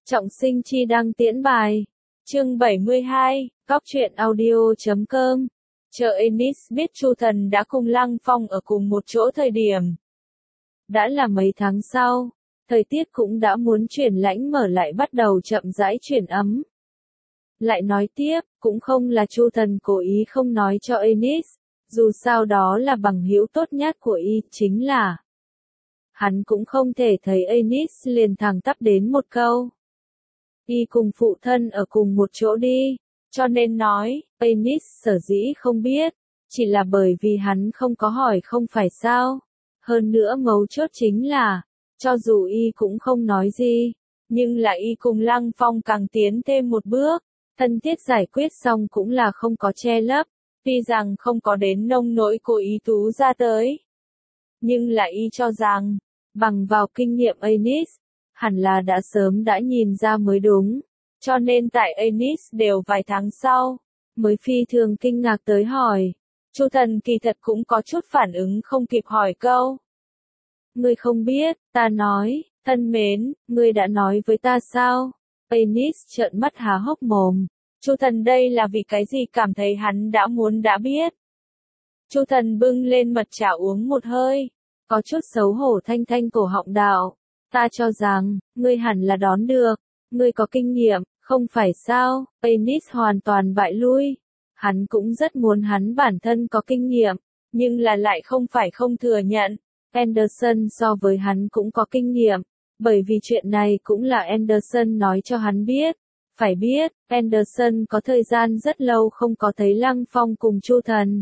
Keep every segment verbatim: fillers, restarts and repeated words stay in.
Trọng Sinh chi đăng tiễn bài. Chương bảy mươi hai, Góc truyện audio chấm com. Chờ Ennis biết Chu Thần đã cùng Lăng Phong ở cùng một chỗ thời điểm. Đã là mấy tháng sau, thời tiết cũng đã muốn chuyển lạnh mở lại bắt đầu chậm rãi chuyển ấm. Lại nói tiếp, cũng không là Chu Thần cố ý không nói cho Ennis, dù sao đó là bằng hữu tốt nhất của y, chính là hắn cũng không thể thấy Ennis liền thẳng tắp đến một câu. Y cùng phụ thân ở cùng một chỗ đi, cho nên nói, Ennis sở dĩ không biết, chỉ là bởi vì hắn không có hỏi không phải sao. Hơn nữa mấu chốt chính là, cho dù y cũng không nói gì, nhưng là y cùng Lăng Phong càng tiến thêm một bước, thân thiết giải quyết xong cũng là không có che lấp, tuy rằng không có đến nông nỗi cố ý tú ra tới. Nhưng là y cho rằng, bằng vào kinh nghiệm Ennis, hẳn là đã sớm đã nhìn ra mới đúng, cho nên tại Ennis đều vài tháng sau, mới phi thường kinh ngạc tới hỏi. Chu Thần kỳ thật cũng có chút phản ứng không kịp hỏi câu. Ngươi không biết, ta nói, thân mến, ngươi đã nói với ta sao? Ennis trợn mắt há hốc mồm. Chu Thần đây là vì cái gì cảm thấy hắn đã muốn đã biết. Chu Thần bưng lên mật trà uống một hơi, có chút xấu hổ thanh thanh cổ họng đạo. Ta cho rằng, ngươi hẳn là đón được, ngươi có kinh nghiệm, không phải sao? Ennis hoàn toàn bại lui. Hắn cũng rất muốn hắn bản thân có kinh nghiệm, nhưng là lại không phải không thừa nhận. Anderson so với hắn cũng có kinh nghiệm, bởi vì chuyện này cũng là Anderson nói cho hắn biết. Phải biết, Anderson có thời gian rất lâu không có thấy Lăng Phong cùng Chu Thần.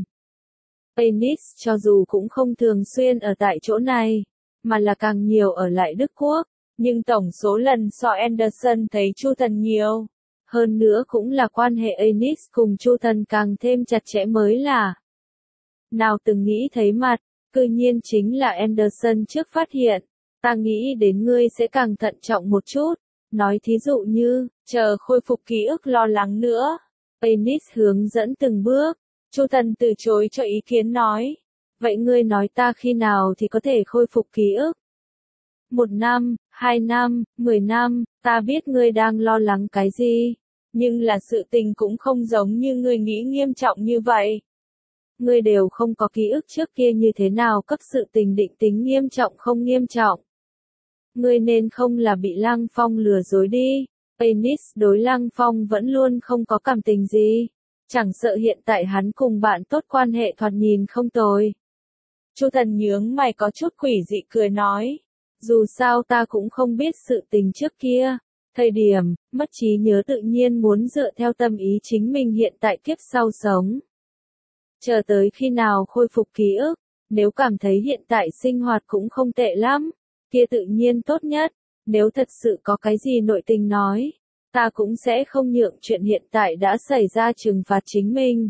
Ennis cho dù cũng không thường xuyên ở tại chỗ này, mà là càng nhiều ở lại Đức Quốc, nhưng tổng số lần so Anderson thấy Chu Thần nhiều. Hơn nữa cũng là quan hệ Ennis cùng Chu Thần càng thêm chặt chẽ mới là. Nào từng nghĩ thấy mặt, cư nhiên chính là Anderson trước phát hiện. Ta nghĩ đến ngươi sẽ càng thận trọng một chút. Nói thí dụ như, chờ khôi phục ký ức lo lắng nữa. Ennis hướng dẫn từng bước. Chu Thần từ chối cho ý kiến nói. Vậy ngươi nói ta khi nào thì có thể khôi phục ký ức? Một năm, hai năm, mười năm, ta biết ngươi đang lo lắng cái gì. Nhưng là sự tình cũng không giống như ngươi nghĩ nghiêm trọng như vậy. Ngươi đều không có ký ức trước kia như thế nào cấp sự tình định tính nghiêm trọng không nghiêm trọng. Ngươi nên không là bị Lăng Phong lừa dối đi. Ennis đối Lăng Phong vẫn luôn không có cảm tình gì. Chẳng sợ hiện tại hắn cùng bạn tốt quan hệ thoạt nhìn không tồi. Chu Thần nhướng mày có chút quỷ dị cười nói. Dù sao ta cũng không biết sự tình trước kia. Thời điểm, mất trí nhớ tự nhiên muốn dựa theo tâm ý chính mình hiện tại kiếp sau sống. Chờ tới khi nào khôi phục ký ức, nếu cảm thấy hiện tại sinh hoạt cũng không tệ lắm, kia tự nhiên tốt nhất. Nếu thật sự có cái gì nội tình nói, ta cũng sẽ không nhượng chuyện hiện tại đã xảy ra trừng phạt chính mình.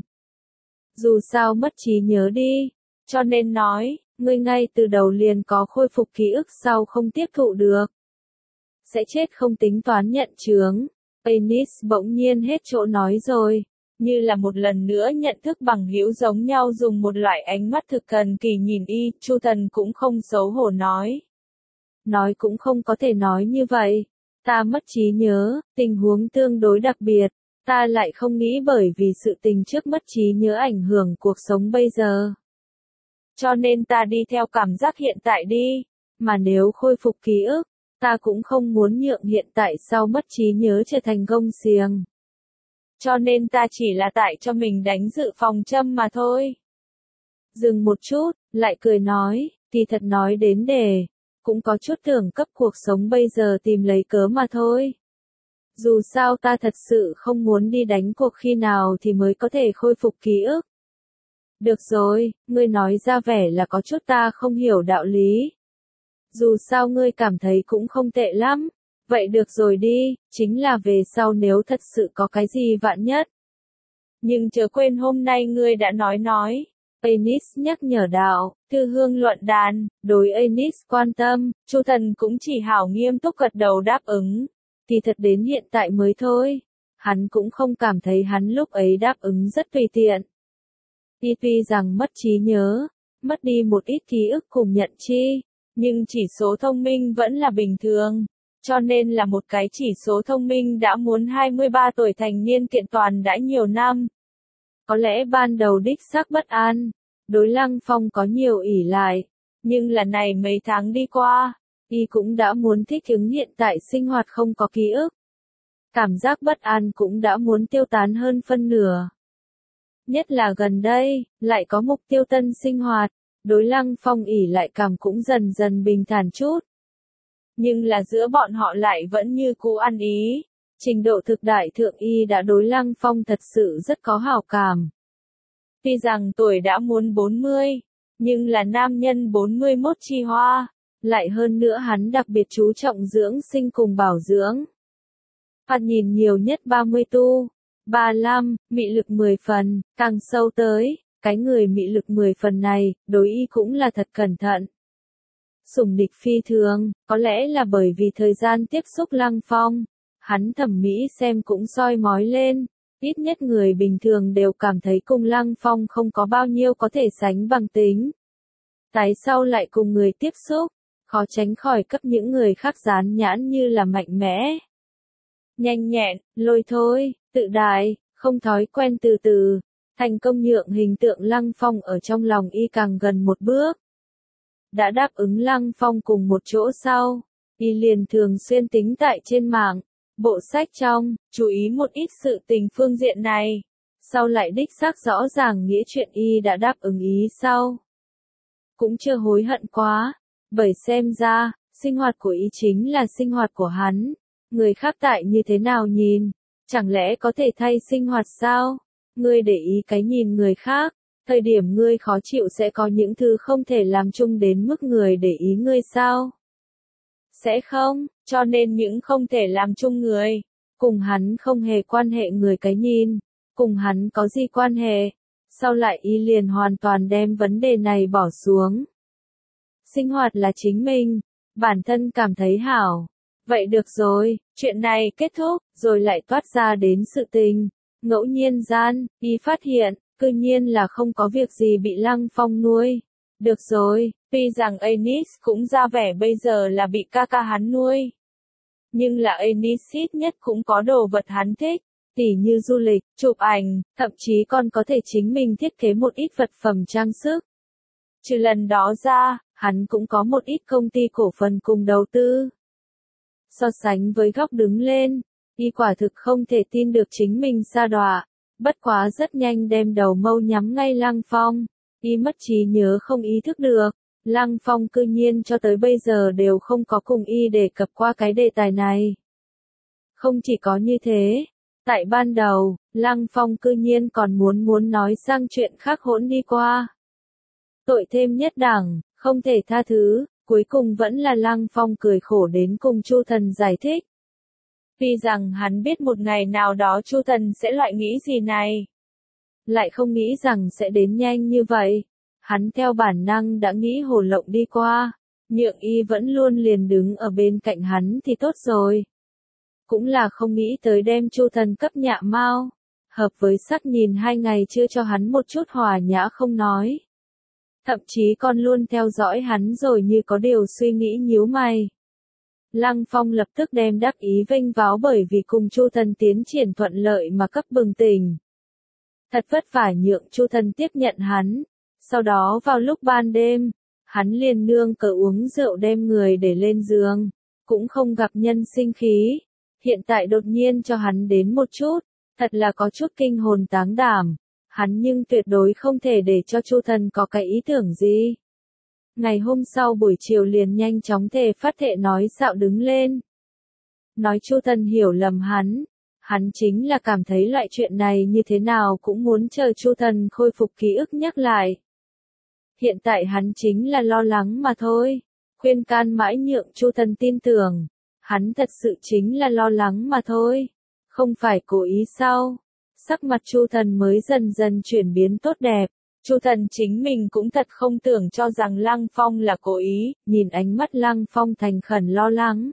Dù sao mất trí nhớ đi, cho nên nói, ngươi ngay từ đầu liền có khôi phục ký ức sau không tiếp thụ được. Sẽ chết không tính toán nhận chướng. Ennis bỗng nhiên hết chỗ nói rồi, như là một lần nữa nhận thức bằng hữu giống nhau dùng một loại ánh mắt thực thần kỳ nhìn y. Chu Thần cũng không xấu hổ nói. Nói cũng không có thể nói như vậy. Ta mất trí nhớ, tình huống tương đối đặc biệt, ta lại không nghĩ bởi vì sự tình trước mất trí nhớ ảnh hưởng cuộc sống bây giờ. Cho nên ta đi theo cảm giác hiện tại đi, mà nếu khôi phục ký ức, ta cũng không muốn nhượng hiện tại sau mất trí nhớ trở thành gông xiềng. Cho nên ta chỉ là tại cho mình đánh dự phòng châm mà thôi. Dừng một chút, lại cười nói, thì thật nói đến đề, cũng có chút tưởng cấp cuộc sống bây giờ tìm lấy cớ mà thôi. Dù sao ta thật sự không muốn đi đánh cuộc khi nào thì mới có thể khôi phục ký ức. Được rồi, ngươi nói ra vẻ là có chút ta không hiểu đạo lý. Dù sao ngươi cảm thấy cũng không tệ lắm. Vậy được rồi đi, chính là về sau nếu thật sự có cái gì vạn nhất. Nhưng chớ quên hôm nay ngươi đã nói nói. Ennis nhắc nhở đạo, thư hương luận đàn, đối Ennis quan tâm, Chu Thần cũng chỉ hảo nghiêm túc gật đầu đáp ứng. Thì thật đến hiện tại mới thôi. Hắn cũng không cảm thấy hắn lúc ấy đáp ứng rất tùy tiện. Tuy tuy rằng mất trí nhớ, mất đi một ít ký ức cùng nhận chi, nhưng chỉ số thông minh vẫn là bình thường. cho nên là một cái chỉ số thông minh đã muốn hai mươi ba tuổi thành niên kiện toàn đã nhiều năm. Có lẽ ban đầu đích xác bất an, đối Lăng Phong có nhiều ỷ lại, nhưng là này mấy tháng đi qua, y cũng đã muốn thích ứng hiện tại sinh hoạt không có ký ức. Cảm giác bất an cũng đã muốn tiêu tán hơn phân nửa. Nhất là gần đây, lại có mục tiêu tân sinh hoạt, đối Lăng Phong ỷ lại cảm cũng dần dần bình thản chút. Nhưng là giữa bọn họ lại vẫn như cũ ăn ý, trình độ thực đại thượng y đã đối Lăng Phong thật sự rất có hảo cảm. Tuy rằng tuổi đã muốn bốn mươi, nhưng là nam nhân bốn mươi mốt chi hoa, lại hơn nữa hắn đặc biệt chú trọng dưỡng sinh cùng bảo dưỡng. Phạt nhìn nhiều nhất ba mươi tu, ba mươi lăm, mị lực mười phần, càng sâu tới, cái người mị lực mười phần này, đối y cũng là thật cẩn thận. Sủng địch phi thường, có lẽ là bởi vì thời gian tiếp xúc Lăng Phong, hắn thẩm mỹ xem cũng soi mói lên, ít nhất người bình thường đều cảm thấy cùng Lăng Phong không có bao nhiêu có thể sánh bằng tính. Tái sau lại cùng người tiếp xúc, khó tránh khỏi cấp những người khác dán nhãn như là mạnh mẽ, nhanh nhẹn, lôi thôi, tự đại, không thói quen từ từ, thành công nhượng hình tượng Lăng Phong ở trong lòng y càng gần một bước. Đã đáp ứng Lăng Phong cùng một chỗ sau, y liền thường xuyên tính tại trên mạng, bộ sách trong, chú ý một ít sự tình phương diện này, sau lại đích xác rõ ràng nghĩa chuyện y đã đáp ứng ý sau. Cũng chưa hối hận quá, bởi xem ra, sinh hoạt của y chính là sinh hoạt của hắn, người khác tại như thế nào nhìn, chẳng lẽ có thể thay sinh hoạt sao? Ngươi để ý cái nhìn người khác, thời điểm ngươi khó chịu sẽ có những thứ không thể làm chung đến mức người để ý ngươi sao? Sẽ không, cho nên những không thể làm chung người, cùng hắn không hề quan hệ người cái nhìn, cùng hắn có gì quan hệ, sau lại y liền hoàn toàn đem vấn đề này bỏ xuống. Sinh hoạt là chính mình, bản thân cảm thấy hảo. Vậy được rồi, chuyện này kết thúc, rồi lại toát ra đến sự tình. Ngẫu nhiên gian, y phát hiện, cư nhiên là không có việc gì bị Lăng Phong nuôi. Được rồi, tuy rằng Anis cũng ra vẻ bây giờ là bị ca ca hắn nuôi. Nhưng là Anis ít nhất cũng có đồ vật hắn thích, tỉ như du lịch, chụp ảnh, thậm chí còn có thể chính mình thiết kế một ít vật phẩm trang sức. Trừ lần đó ra, hắn cũng có một ít công ty cổ phần cùng đầu tư. So sánh với góc đứng lên, y quả thực không thể tin được chính mình sa đọa, bất quá rất nhanh đem đầu mâu nhắm ngay Lăng Phong, y mất trí nhớ không ý thức được, Lăng Phong cư nhiên cho tới bây giờ đều không có cùng y đề cập qua cái đề tài này. Không chỉ có như thế, tại ban đầu, Lăng Phong cư nhiên còn muốn muốn nói sang chuyện khác hỗn đi qua. Tội thêm nhất đẳng, không thể tha thứ. Cuối cùng vẫn là Lăng Phong cười khổ đến cùng Chu Thần giải thích. Tuy rằng hắn biết một ngày nào đó Chu Thần sẽ loại nghĩ gì này. Lại không nghĩ rằng sẽ đến nhanh như vậy. Hắn theo bản năng đã nghĩ hồ lộng đi qua. Nhượng y vẫn luôn liền đứng ở bên cạnh hắn thì tốt rồi. Cũng là không nghĩ tới đem Chu Thần cấp nhạ mau. Hợp với sắc nhìn hai ngày chưa cho hắn một chút hòa nhã không nói. Thậm chí còn luôn theo dõi hắn rồi như có điều suy nghĩ nhíu mày. Lăng Phong lập tức đem đắc ý vênh váo bởi vì cùng Chu Thần tiến triển thuận lợi mà cấp bừng tỉnh. Thật vất vả nhượng Chu Thần tiếp nhận hắn. Sau đó vào lúc ban đêm, hắn liền nương cờ uống rượu đem người để lên giường. Cũng không gặp nhân sinh khí. Hiện tại đột nhiên cho hắn đến một chút. Thật là có chút kinh hồn táng đảm. Hắn nhưng tuyệt đối không thể để cho Chu Thần có cái ý tưởng gì. Ngày hôm sau buổi chiều liền nhanh chóng thề phát thệ nói xạo đứng lên. Nói Chu Thần hiểu lầm hắn. Hắn chính là cảm thấy loại chuyện này như thế nào cũng muốn chờ Chu Thần khôi phục ký ức nhắc lại. Hiện tại hắn chính là lo lắng mà thôi. Khuyên can mãi nhượng Chu Thần tin tưởng. Hắn thật sự chính là lo lắng mà thôi. Không phải cố ý sao. Sắc mặt Chu Thần mới dần dần chuyển biến tốt đẹp. Chu Thần chính mình cũng thật không tưởng cho rằng Lăng Phong là cố ý, nhìn ánh mắt Lăng Phong thành khẩn lo lắng.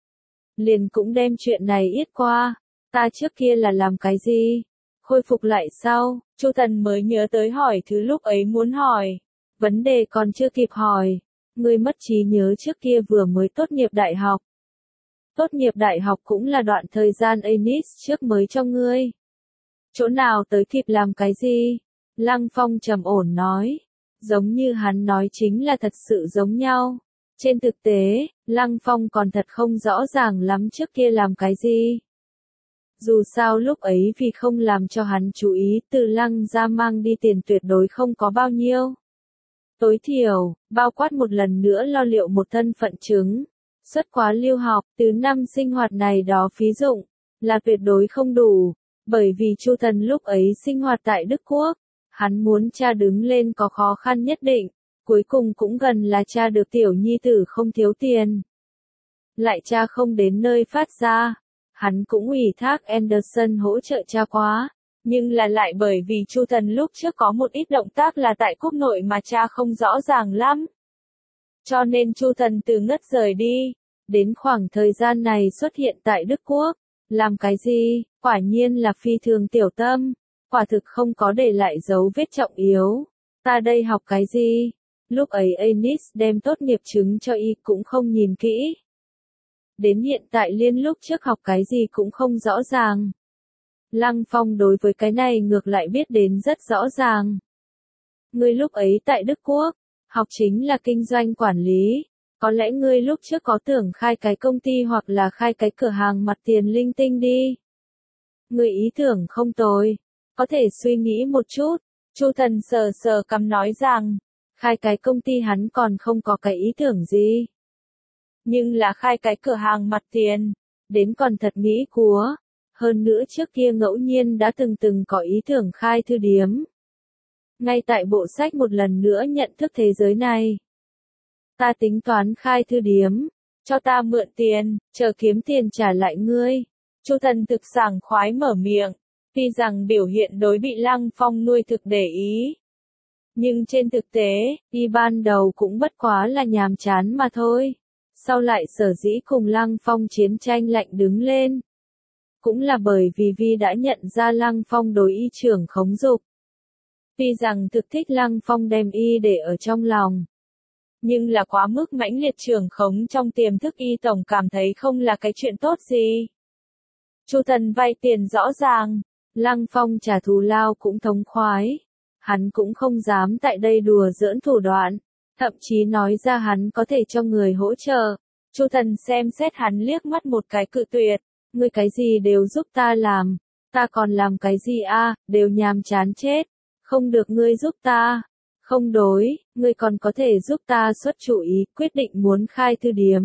Liền cũng đem chuyện này yết qua, ta trước kia là làm cái gì? Khôi phục lại sau, Chu Thần mới nhớ tới hỏi thứ lúc ấy muốn hỏi. Vấn đề còn chưa kịp hỏi, ngươi mất trí nhớ trước kia vừa mới tốt nghiệp đại học. Tốt nghiệp đại học cũng là đoạn thời gian Anis trước mới cho ngươi. Chỗ nào tới kịp làm cái gì? Lăng Phong trầm ổn nói. Giống như hắn nói chính là thật sự giống nhau. Trên thực tế, Lăng Phong còn thật không rõ ràng lắm trước kia làm cái gì. Dù sao lúc ấy vì không làm cho hắn chú ý, từ Lăng ra mang đi tiền tuyệt đối không có bao nhiêu. Tối thiểu, bao quát một lần nữa lo liệu một thân phận chứng. Xuất khóa lưu học, từ năm sinh hoạt này đó phí dụng, là tuyệt đối không đủ. Bởi vì Chu Thần lúc ấy sinh hoạt tại Đức Quốc, hắn muốn cha đứng lên có khó khăn nhất định, cuối cùng cũng gần là cha được tiểu nhi tử không thiếu tiền. Lại cha không đến nơi phát ra, hắn cũng ủy thác Anderson hỗ trợ cha quá, nhưng là lại bởi vì Chu Thần lúc trước có một ít động tác là tại quốc nội mà cha không rõ ràng lắm. Cho nên Chu Thần từ ngất rời đi, đến khoảng thời gian này xuất hiện tại Đức Quốc, làm cái gì, quả nhiên là phi thường tiểu tâm, quả thực không có để lại dấu vết trọng yếu. Ta đây học cái gì? Lúc ấy Anis đem tốt nghiệp chứng cho y cũng không nhìn kỹ. Đến hiện tại liên lúc trước học cái gì cũng không rõ ràng. Lăng Phong đối với cái này ngược lại biết đến rất rõ ràng. Ngươi lúc ấy tại Đức Quốc, học chính là kinh doanh quản lý. Có lẽ ngươi lúc trước có tưởng khai cái công ty hoặc là khai cái cửa hàng mặt tiền linh tinh đi. Ngươi ý tưởng không tồi, có thể suy nghĩ một chút. Chu Thần sờ sờ cằm nói rằng, khai cái công ty hắn còn không có cái ý tưởng gì. Nhưng là khai cái cửa hàng mặt tiền, đến còn thật nghĩ cúa. Hơn nữa trước kia ngẫu nhiên đã từng từng có ý tưởng khai thư điếm. Ngay tại bộ sách một lần nữa nhận thức thế giới này. Ta tính toán khai thư điếm, cho ta mượn tiền, chờ kiếm tiền trả lại ngươi. Chu Thần thực sảng khoái mở miệng, tuy rằng biểu hiện đối bị Lăng Phong nuôi thực để ý. Nhưng trên thực tế, y ban đầu cũng bất quá là nhàm chán mà thôi. Sau lại sở dĩ cùng Lăng Phong chiến tranh lạnh đứng lên. Cũng là bởi vì Vi đã nhận ra Lăng Phong đối y trưởng khống dục. Tuy rằng thực thích Lăng Phong đem y để ở trong lòng. Nhưng là quá mức mãnh liệt trưởng khống trong tiềm thức y tổng cảm thấy không là cái chuyện tốt gì. Chu Thần vay tiền rõ ràng, Lăng Phong trả thù lao cũng thống khoái. Hắn cũng không dám tại đây đùa giỡn thủ đoạn, thậm chí nói ra hắn có thể cho người hỗ trợ. Chu Thần xem xét hắn liếc mắt một cái cự tuyệt, ngươi cái gì đều giúp ta làm, ta còn làm cái gì a, đều nhàm chán chết, không được ngươi giúp ta. Không đối, ngươi còn có thể giúp ta xuất chủ ý, quyết định muốn khai thư điếm.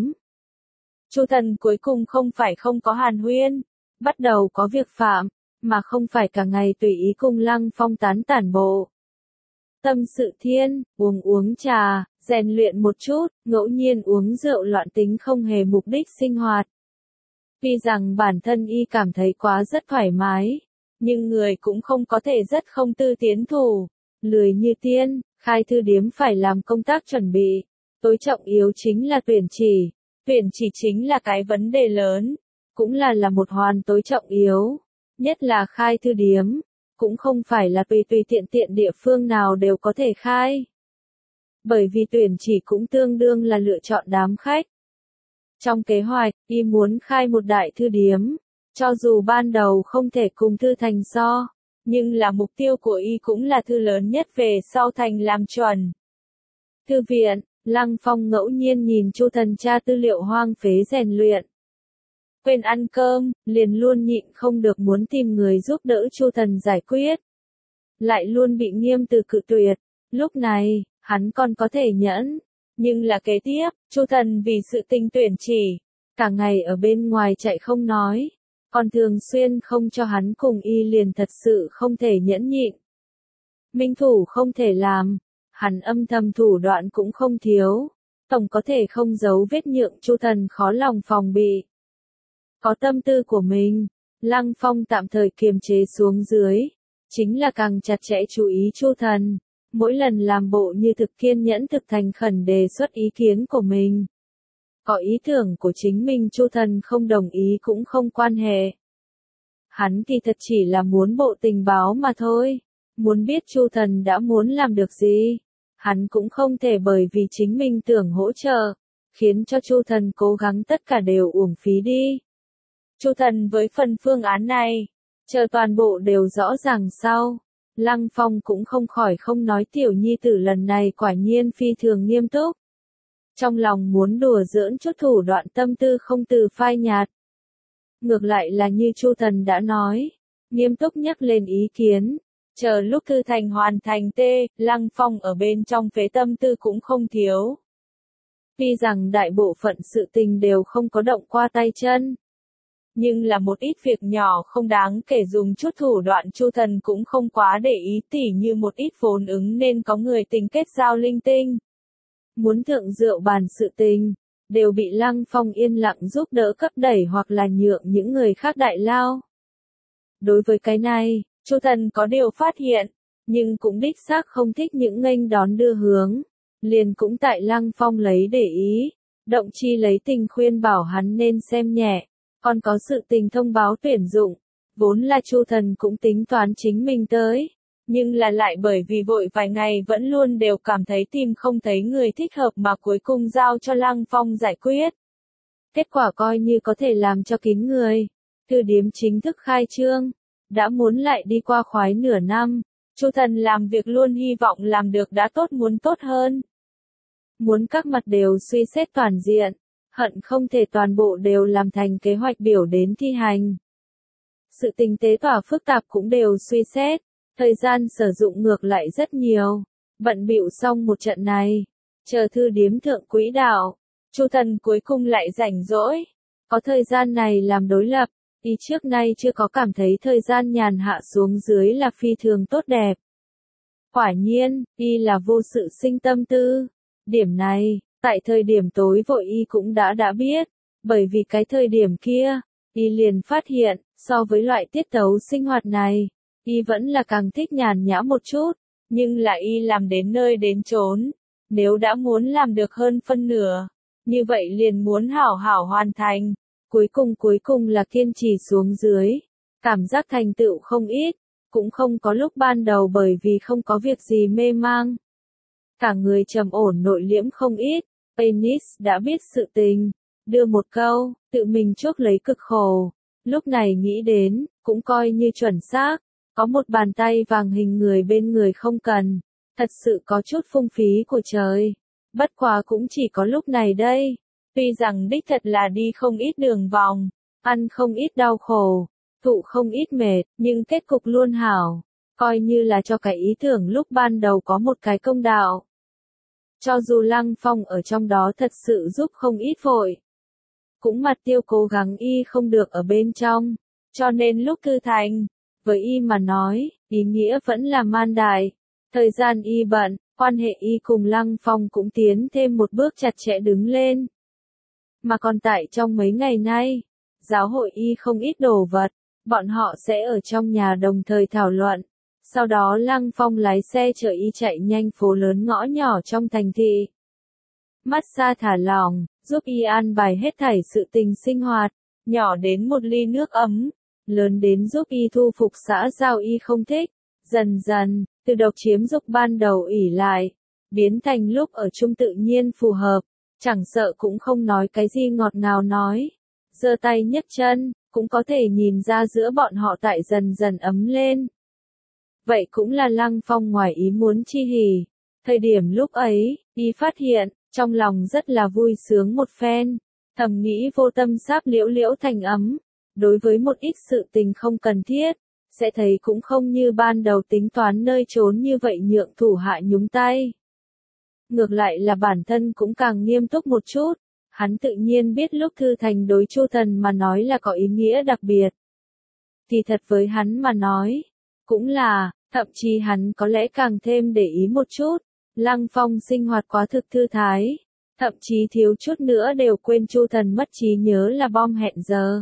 Chu Thần cuối cùng không phải không có hàn huyên, bắt đầu có việc phạm, mà không phải cả ngày tùy ý cùng Lăng Phong tán tản bộ. Tâm sự thiên, uống uống trà, rèn luyện một chút, ngẫu nhiên uống rượu loạn tính không hề mục đích sinh hoạt. Tuy rằng bản thân y cảm thấy quá rất thoải mái, nhưng người cũng không có thể rất không tư tiến thủ, lười như tiên. Khai thư điếm phải làm công tác chuẩn bị, tối trọng yếu chính là tuyển chỉ, tuyển chỉ chính là cái vấn đề lớn, cũng là là một hoàn tối trọng yếu, nhất là khai thư điếm, cũng không phải là tùy tùy tiện tiện địa phương nào đều có thể khai. Bởi vì tuyển chỉ cũng tương đương là lựa chọn đám khách. Trong kế hoạch, y muốn khai một đại thư điếm, cho dù ban đầu không thể cùng thư thành so. Nhưng là mục tiêu của y cũng là thư lớn nhất về sau thành làm chuẩn. Thư viện, Lăng Phong ngẫu nhiên nhìn Chu Thần tra tư liệu hoang phế rèn luyện. Quên ăn cơm, liền luôn nhịn không được muốn tìm người giúp đỡ Chu Thần giải quyết. Lại luôn bị nghiêm từ cự tuyệt. Lúc này, hắn còn có thể nhẫn. Nhưng là kế tiếp, Chu Thần vì sự tình tuyển chỉ, cả ngày ở bên ngoài chạy không nói. Còn thường xuyên không cho hắn cùng y liền thật sự không thể nhẫn nhịn. Minh thủ không thể làm, hắn âm thầm thủ đoạn cũng không thiếu, tổng có thể không giấu vết nhượng Chu Thần khó lòng phòng bị. Có tâm tư của mình, Lăng Phong tạm thời kiềm chế xuống dưới, chính là càng chặt chẽ chú ý Chu Thần, mỗi lần làm bộ như thực kiên nhẫn thực thành khẩn đề xuất ý kiến của mình. Có ý tưởng của chính mình Chu Thần không đồng ý cũng không quan hệ. Hắn kỳ thật chỉ là muốn bộ tình báo mà thôi. Muốn biết Chu Thần đã muốn làm được gì. Hắn cũng không thể bởi vì chính mình tưởng hỗ trợ. khiến cho Chu Thần cố gắng tất cả đều uổng phí đi. Chu Thần với phần phương án này, chờ toàn bộ đều rõ ràng sau, Lăng Phong cũng không khỏi không nói tiểu nhi tử lần này quả nhiên phi thường nghiêm túc. Trong lòng muốn đùa giỡn chút thủ đoạn tâm tư không từ phai nhạt. Ngược lại là như Chu Thần đã nói, nghiêm túc nhắc lên ý kiến, chờ lúc Thư Thành hoàn thành tê, Lăng Phong ở bên trong phế tâm tư cũng không thiếu. Tuy rằng đại bộ phận sự tình đều không có động qua tay chân, nhưng là một ít việc nhỏ không đáng kể dùng chút thủ đoạn Chu Thần cũng không quá để ý, tỉ như một ít vốn ứng nên có người tình kết giao linh tinh. Muốn thượng rượu bàn sự tình, đều bị Lăng Phong yên lặng giúp đỡ cấp đẩy hoặc là nhượng những người khác đại lao. Đối với cái này, Chu Thần có điều phát hiện, nhưng cũng đích xác không thích những nghênh đón đưa hướng, liền cũng tại Lăng Phong lấy để ý, động chi lấy tình khuyên bảo hắn nên xem nhẹ, còn có sự tình thông báo tuyển dụng, vốn là Chu Thần cũng tính toán chính mình tới, nhưng là lại bởi vì vội vài ngày vẫn luôn đều cảm thấy tìm không thấy người thích hợp mà cuối cùng giao cho Lăng Phong giải quyết. Kết quả coi như có thể làm cho kín người, Thư điếm chính thức khai trương, đã muốn lại đi qua khoái nửa năm, Chu Thần làm việc luôn hy vọng làm được đã tốt muốn tốt hơn. Muốn các mặt đều suy xét toàn diện, hận không thể toàn bộ đều làm thành kế hoạch biểu đến thi hành. Sự tình tế tỏa phức tạp cũng đều suy xét, thời gian sử dụng ngược lại rất nhiều, bận bịu xong một trận này, chờ thư điếm thượng quỹ đạo, Chu Thần cuối cùng lại rảnh rỗi, có thời gian này làm đối lập, y trước nay chưa có cảm thấy thời gian nhàn hạ xuống dưới là phi thường tốt đẹp. Quả nhiên, y là vô sự sinh tâm tư, điểm này, tại thời điểm tối vội y cũng đã đã biết, bởi vì cái thời điểm kia, y liền phát hiện, so với loại tiết tấu sinh hoạt này, y vẫn là càng thích nhàn nhã một chút, nhưng là y làm đến nơi đến chốn, nếu đã muốn làm được hơn phân nửa, như vậy liền muốn hảo hảo hoàn thành, cuối cùng cuối cùng là kiên trì xuống dưới, cảm giác thành tựu không ít, cũng không có lúc ban đầu bởi vì không có việc gì mê mang. Cả người trầm ổn nội liễm không ít, Penis đã biết sự tình, đưa một câu, tự mình chuốc lấy cực khổ, lúc này nghĩ đến, cũng coi như chuẩn xác, có một bàn tay vàng hình người bên người không cần, thật sự có chút phung phí của trời, bất quá cũng chỉ có lúc này đây, tuy rằng đích thật là đi không ít đường vòng, ăn không ít đau khổ, thụ không ít mệt, nhưng kết cục luôn hảo, coi như là cho cái ý tưởng lúc ban đầu có một cái công đạo. Cho dù Lăng Phong ở trong đó thật sự giúp không ít vội, cũng mặt tiêu cố gắng y không được ở bên trong, cho nên lúc Thư Thành, với y mà nói, ý nghĩa vẫn là man đại, thời gian y bận, quan hệ y cùng Lăng Phong cũng tiến thêm một bước chặt chẽ đứng lên. Mà còn tại trong mấy ngày nay, giáo hội y không ít đồ vật, bọn họ sẽ ở trong nhà đồng thời thảo luận. Sau đó Lăng Phong lái xe chở y chạy nhanh phố lớn ngõ nhỏ trong thành thị. Massage thả lỏng, giúp y an bài hết thảy sự tình sinh hoạt, nhỏ đến một ly nước ấm, lớn đến giúp y thu phục xã giao y không thích. Dần dần, từ độc chiếm dục ban đầu ỷ lại, biến thành lúc ở chung tự nhiên phù hợp, chẳng sợ cũng không nói cái gì ngọt ngào nói. Giơ tay nhấc chân, cũng có thể nhìn ra giữa bọn họ tại dần dần ấm lên. Vậy cũng là Lăng Phong ngoài ý muốn chi hỉ. Thời điểm lúc ấy, y phát hiện, trong lòng rất là vui sướng một phen, thầm nghĩ vô tâm sáp liễu liễu thành ấm. Đối với một ít sự tình không cần thiết, sẽ thấy cũng không như ban đầu tính toán nơi trốn như vậy nhượng thủ hạ nhúng tay. Ngược lại là bản thân cũng càng nghiêm túc một chút, hắn tự nhiên biết lúc Thư Thành đối Chu Thần mà nói là có ý nghĩa đặc biệt. Thì thật với hắn mà nói, cũng là, thậm chí hắn có lẽ càng thêm để ý một chút, Lăng Phong sinh hoạt quá thực thư thái, thậm chí thiếu chút nữa đều quên Chu Thần mất trí nhớ là bom hẹn giờ.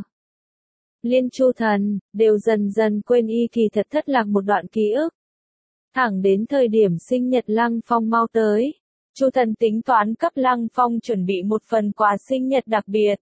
Liên Chu Thần, đều dần dần quên y thì thật thất lạc một đoạn ký ức. Thẳng đến thời điểm sinh nhật Lăng Phong mau tới, Chu Thần tính toán cấp Lăng Phong chuẩn bị một phần quà sinh nhật đặc biệt.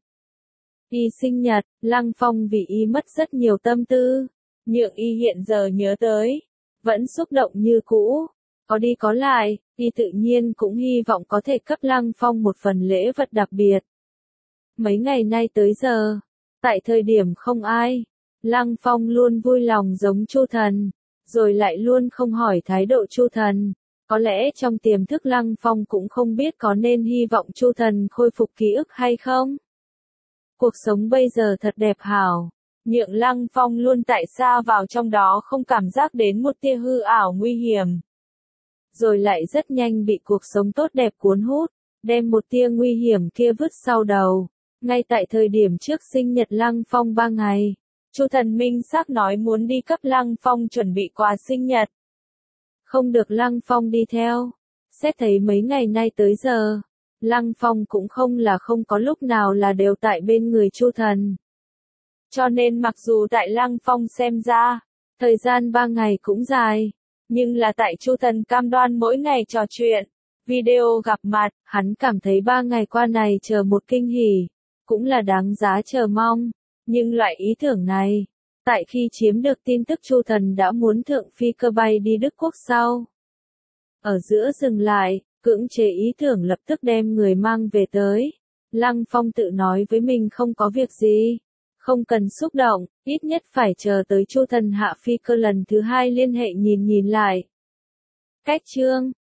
Y sinh nhật, Lăng Phong vì y mất rất nhiều tâm tư, nhượng y hiện giờ nhớ tới, vẫn xúc động như cũ, có đi có lại, y tự nhiên cũng hy vọng có thể cấp Lăng Phong một phần lễ vật đặc biệt. Mấy ngày nay tới giờ, tại thời điểm không ai, Lăng Phong luôn vui lòng giống Chu Thần, rồi lại luôn không hỏi thái độ Chu Thần. Có lẽ trong tiềm thức Lăng Phong cũng không biết có nên hy vọng Chu Thần khôi phục ký ức hay không. Cuộc sống bây giờ thật đẹp hảo, miệng Lăng Phong luôn tại xa vào trong đó không cảm giác đến một tia hư ảo nguy hiểm. Rồi lại rất nhanh bị cuộc sống tốt đẹp cuốn hút, đem một tia nguy hiểm kia vứt sau đầu. Ngay tại thời điểm trước sinh nhật Lăng Phong ba ngày, Chu Thần minh xác nói muốn đi cấp Lăng Phong chuẩn bị quà sinh nhật. Không được Lăng Phong đi theo. Xét thấy mấy ngày nay tới giờ, Lăng Phong cũng không là không có lúc nào là đều tại bên người Chu Thần. Cho nên mặc dù tại Lăng Phong xem ra, thời gian ba ngày cũng dài, nhưng là tại Chu Thần cam đoan mỗi ngày trò chuyện, video gặp mặt, hắn cảm thấy ba ngày qua này chờ một kinh hỉ, cũng là đáng giá chờ mong. Nhưng loại ý tưởng này, tại khi chiếm được tin tức Chu Thần đã muốn thượng phi cơ bay đi Đức Quốc sau, ở giữa dừng lại, cưỡng chế ý tưởng lập tức đem người mang về tới. Lăng Phong tự nói với mình không có việc gì, không cần xúc động, ít nhất phải chờ tới Chu Thần hạ phi cơ lần thứ hai liên hệ nhìn nhìn lại. Cách chương